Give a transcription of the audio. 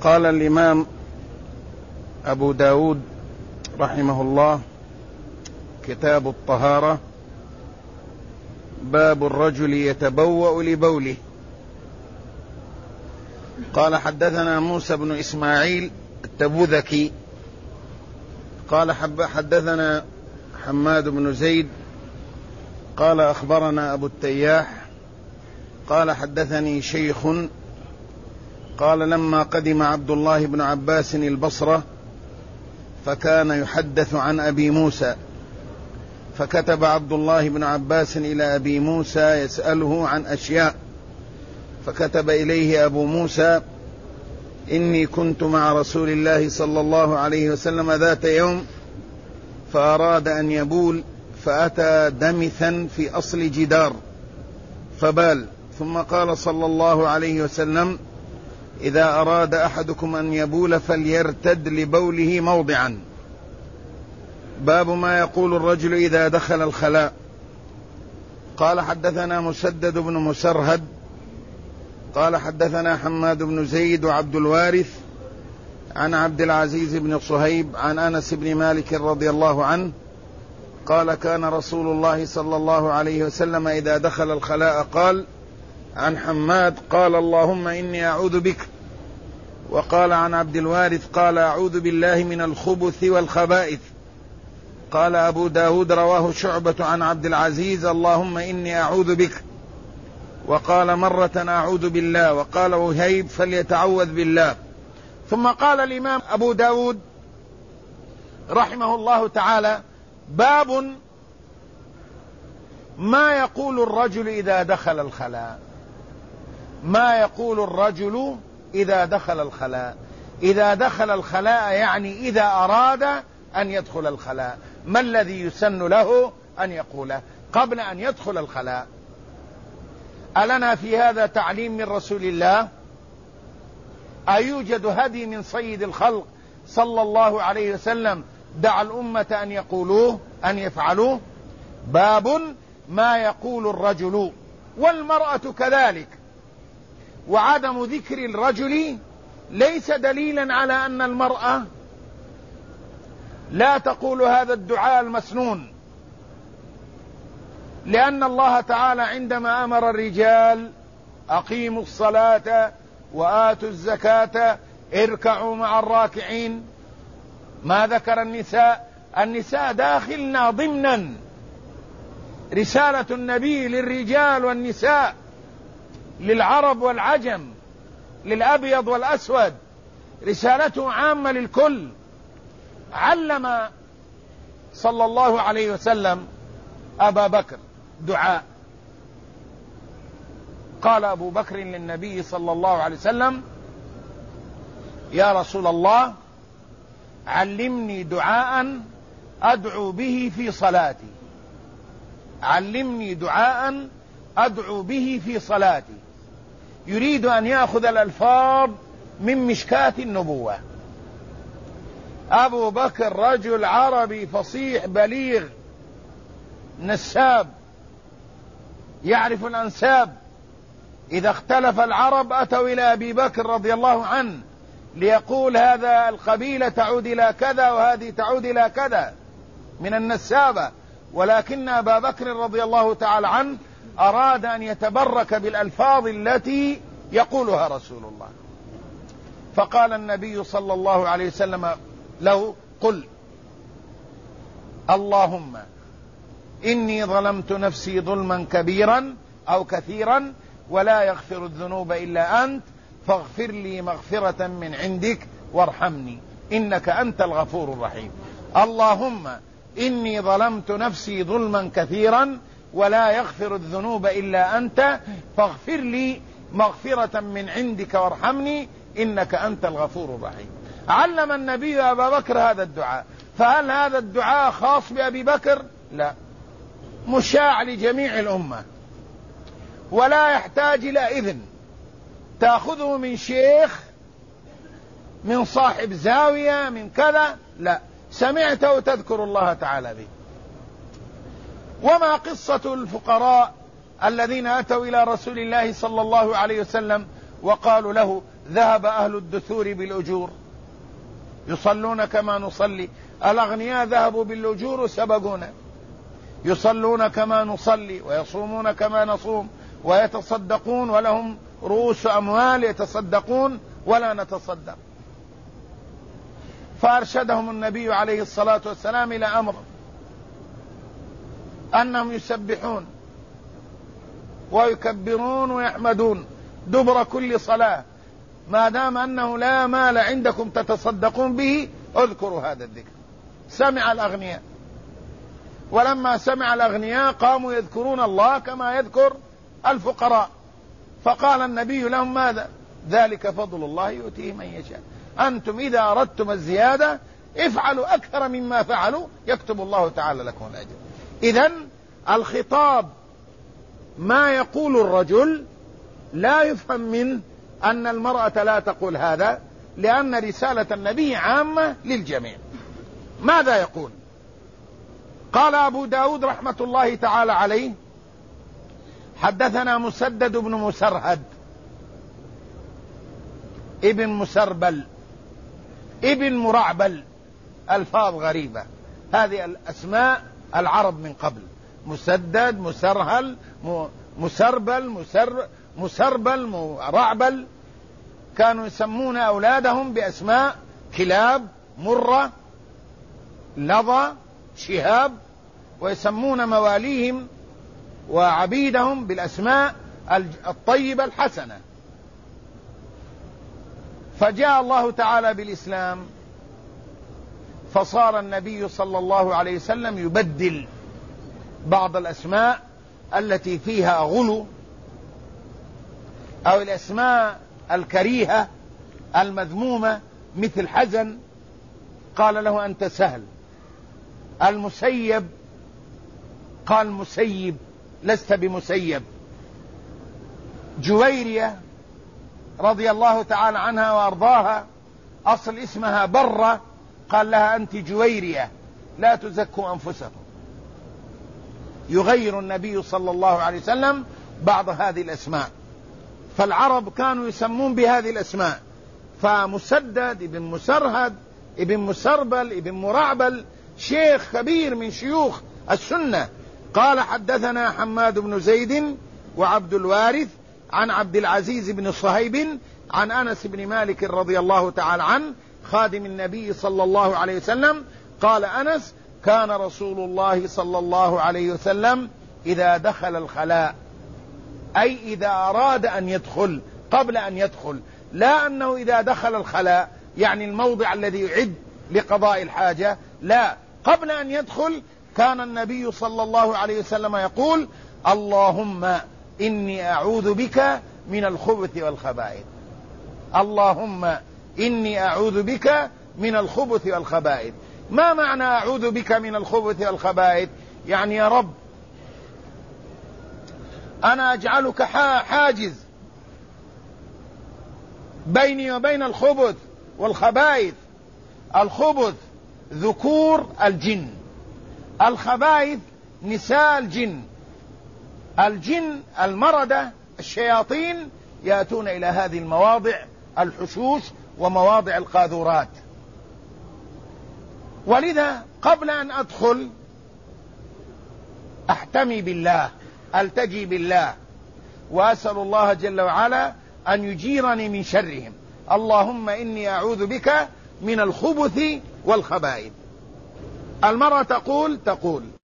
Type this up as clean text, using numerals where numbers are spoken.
قال الإمام أبو داود رحمه الله: كتاب الطهارة، باب الرجل يتبوأ لبوله. قال: حدثنا موسى بن إسماعيل التبوذكي قال حدثنا حماد بن زيد قال أخبرنا أبو التياح قال حدثني شيخ قال: لما قدم عبد الله بن عباس البصرة فكان يحدث عن أبي موسى، فكتب عبد الله بن عباس إلى أبي موسى يسأله عن أشياء، فكتب إليه أبو موسى: إني كنت مع رسول الله صلى الله عليه وسلم ذات يوم فأراد أن يبول، فأتى دمثا في أصل جدار فبال، ثم قال صلى الله عليه وسلم: إذا أراد أحدكم أن يبول فليرتد لبوله موضعا. باب ما يقول الرجل إذا دخل الخلاء. قال: حدثنا مسدد بن مسرهد قال حدثنا حماد بن زيد وعبد الوارث عن عبد العزيز بن صهيب عن أنس بن مالك رضي الله عنه قال: كان رسول الله صلى الله عليه وسلم إذا دخل الخلاء قال. عن حماد قال: اللهم إني أعوذ بك. وقال عن عبد الوارث قال: أعوذ بالله من الخبث والخبائث. قال أبو داود: رواه شعبة عن عبد العزيز: اللهم إني أعوذ بك. وقال مرة: أعوذ بالله. وقال وهيب: فليتعوذ بالله. ثم قال الإمام أبو داود رحمه الله تعالى: باب ما يقول الرجل إذا دخل الخلاء. ما يقول الرجل إذا دخل الخلاء. إذا دخل الخلاء يعني إذا أراد أن يدخل الخلاء، ما الذي يسن له أن يقوله قبل أن يدخل الخلاء؟ ألنا في هذا تعليم من رسول الله؟ أيوجد هدي من سيد الخلق صلى الله عليه وسلم دعا الأمة أن يقولوه أن يفعلوه؟ باب ما يقول الرجل، والمرأة كذلك. وعدم ذكر الرجل ليس دليلا على أن المرأة لا تقول هذا الدعاء المسنون، لأن الله تعالى عندما أمر الرجال: أقيموا الصلاة وآتوا الزكاة اركعوا مع الراكعين، ما ذكر النساء. النساء داخلنا ضمنا. رسالة النبي للرجال والنساء، للعرب والعجم، للأبيض والأسود، رسالته عامة للكل. علم صلى الله عليه وسلم أبا بكر دعاء. قال أبو بكر للنبي صلى الله عليه وسلم: يا رسول الله، علمني دعاء أدعو به في صلاتي. علمني دعاء أدعو به في صلاتي. يريد أن يأخذ الألفاظ من مشكاة النبوة. أبو بكر رجل عربي فصيح بليغ نساب، يعرف الأنساب. إذا اختلف العرب أتوا إلى أبي بكر رضي الله عنه ليقول: هذا القبيلة تعود إلى كذا وهذه تعود إلى كذا من النسابة. ولكن أبا بكر رضي الله تعالى عنه أراد أن يتبرك بالألفاظ التي يقولها رسول الله، فقال النبي صلى الله عليه وسلم له: قل اللهم إني ظلمت نفسي ظلما كبيرا أو كثيرا ولا يغفر الذنوب إلا أنت فاغفر لي مغفرة من عندك وارحمني إنك أنت الغفور الرحيم. اللهم إني ظلمت نفسي ظلما كثيرا ولا يغفر الذنوب إلا أنت فاغفر لي مغفرة من عندك وارحمني إنك أنت الغفور الرحيم. علم النبي أبا بكر هذا الدعاء. فهل هذا الدعاء خاص بأبي بكر؟ لا، مشاع لجميع الأمة، ولا يحتاج إلى إذن تأخذه من شيخ، من صاحب زاوية، من كذا. لا، سمعته تذكر الله تعالى به. وما قصة الفقراء الذين أتوا إلى رسول الله صلى الله عليه وسلم وقالوا له: ذهب أهل الدثور بالأجور يصلون كما نصلي، الأغنياء ذهبوا بالأجور وسبقونا، يصلون كما نصلي ويصومون كما نصوم ويتصدقون ولهم رؤوس أموال يتصدقون ولا نتصدق. فأرشدهم النبي عليه الصلاة والسلام إلى أمر أنهم يسبحون ويكبرون ويحمدون دبر كل صلاة، ما دام أنه لا مال عندكم تتصدقون به اذكروا هذا الذكر. سمع الأغنياء، ولما سمع الأغنياء قاموا يذكرون الله كما يذكر الفقراء، فقال النبي لهم ماذا؟ ذلك فضل الله يؤتيه من يشاء، أنتم إذا أردتم الزيادة افعلوا أكثر مما فعلوا يكتب الله تعالى لكم الأجر. إذن الخطاب ما يقول الرجل لا يفهم من أن المرأة لا تقول هذا، لأن رسالة النبي عامة للجميع. ماذا يقول؟ قال أبو داود رحمة الله تعالى عليه حدثنا مسدد بن مسرهد ابن مسربل ابن مرعبل، ألفاظ غريبة، هذه الأسماء العرب من قبل، مسدد مسرهل مسربل مسربل مرعبل، كانوا يسمون أولادهم بأسماء كلاب مرة لظى شهاب، ويسمون مواليهم وعبيدهم بالأسماء الطيبة الحسنة. فجاء الله تعالى بالإسلام فصار النبي صلى الله عليه وسلم يبدل بعض الأسماء التي فيها غلو أو الأسماء الكريهة المذمومة مثل حزن قال له أنت سهل، المسيب قال مسيب لست بمسيب، جويرية رضي الله تعالى عنها وأرضاها أصل اسمها برة قال لها أنت جويرية لا تزكوا أنفسكم. يغير النبي صلى الله عليه وسلم بعض هذه الأسماء، فالعرب كانوا يسمون بهذه الأسماء، فمسدد ابن مسرهد ابن مسربل ابن مرعبل شيخ كبير من شيوخ السنة. قال حدثنا حماد بن زيد وعبد الوارث عن عبد العزيز بن صهيب عن أنس بن مالك رضي الله تعالى عنه خادم النبي صلى الله عليه وسلم قال أنس كان رسول الله صلى الله عليه وسلم إذا دخل الخلاء، أي إذا أراد أن يدخل قبل أن يدخل، لا أنه إذا دخل الخلاء يعني الموضع الذي يعد لقضاء الحاجة، لا، قبل أن يدخل كان النبي صلى الله عليه وسلم يقول اللهم إني أعوذ بك من الخبث والخبائث، اللهم إني أعوذ بك من الخبث والخبائث. ما معنى أعوذ بك من الخبث والخبائث؟ يعني يا رب أنا أجعلك حاجز بيني وبين الخبث والخبائث. الخبث ذكور الجن، الخبائث نساء الجن. الجن المردة الشياطين يأتون إلى هذه المواضع الحشوش ومواضع القاذورات، ولذا قبل أن أدخل أحتمي بالله، ألتجي بالله وأسأل الله جل وعلا أن يجيرني من شرهم. اللهم إني أعوذ بك من الخبث والخبائث. المرأة تقول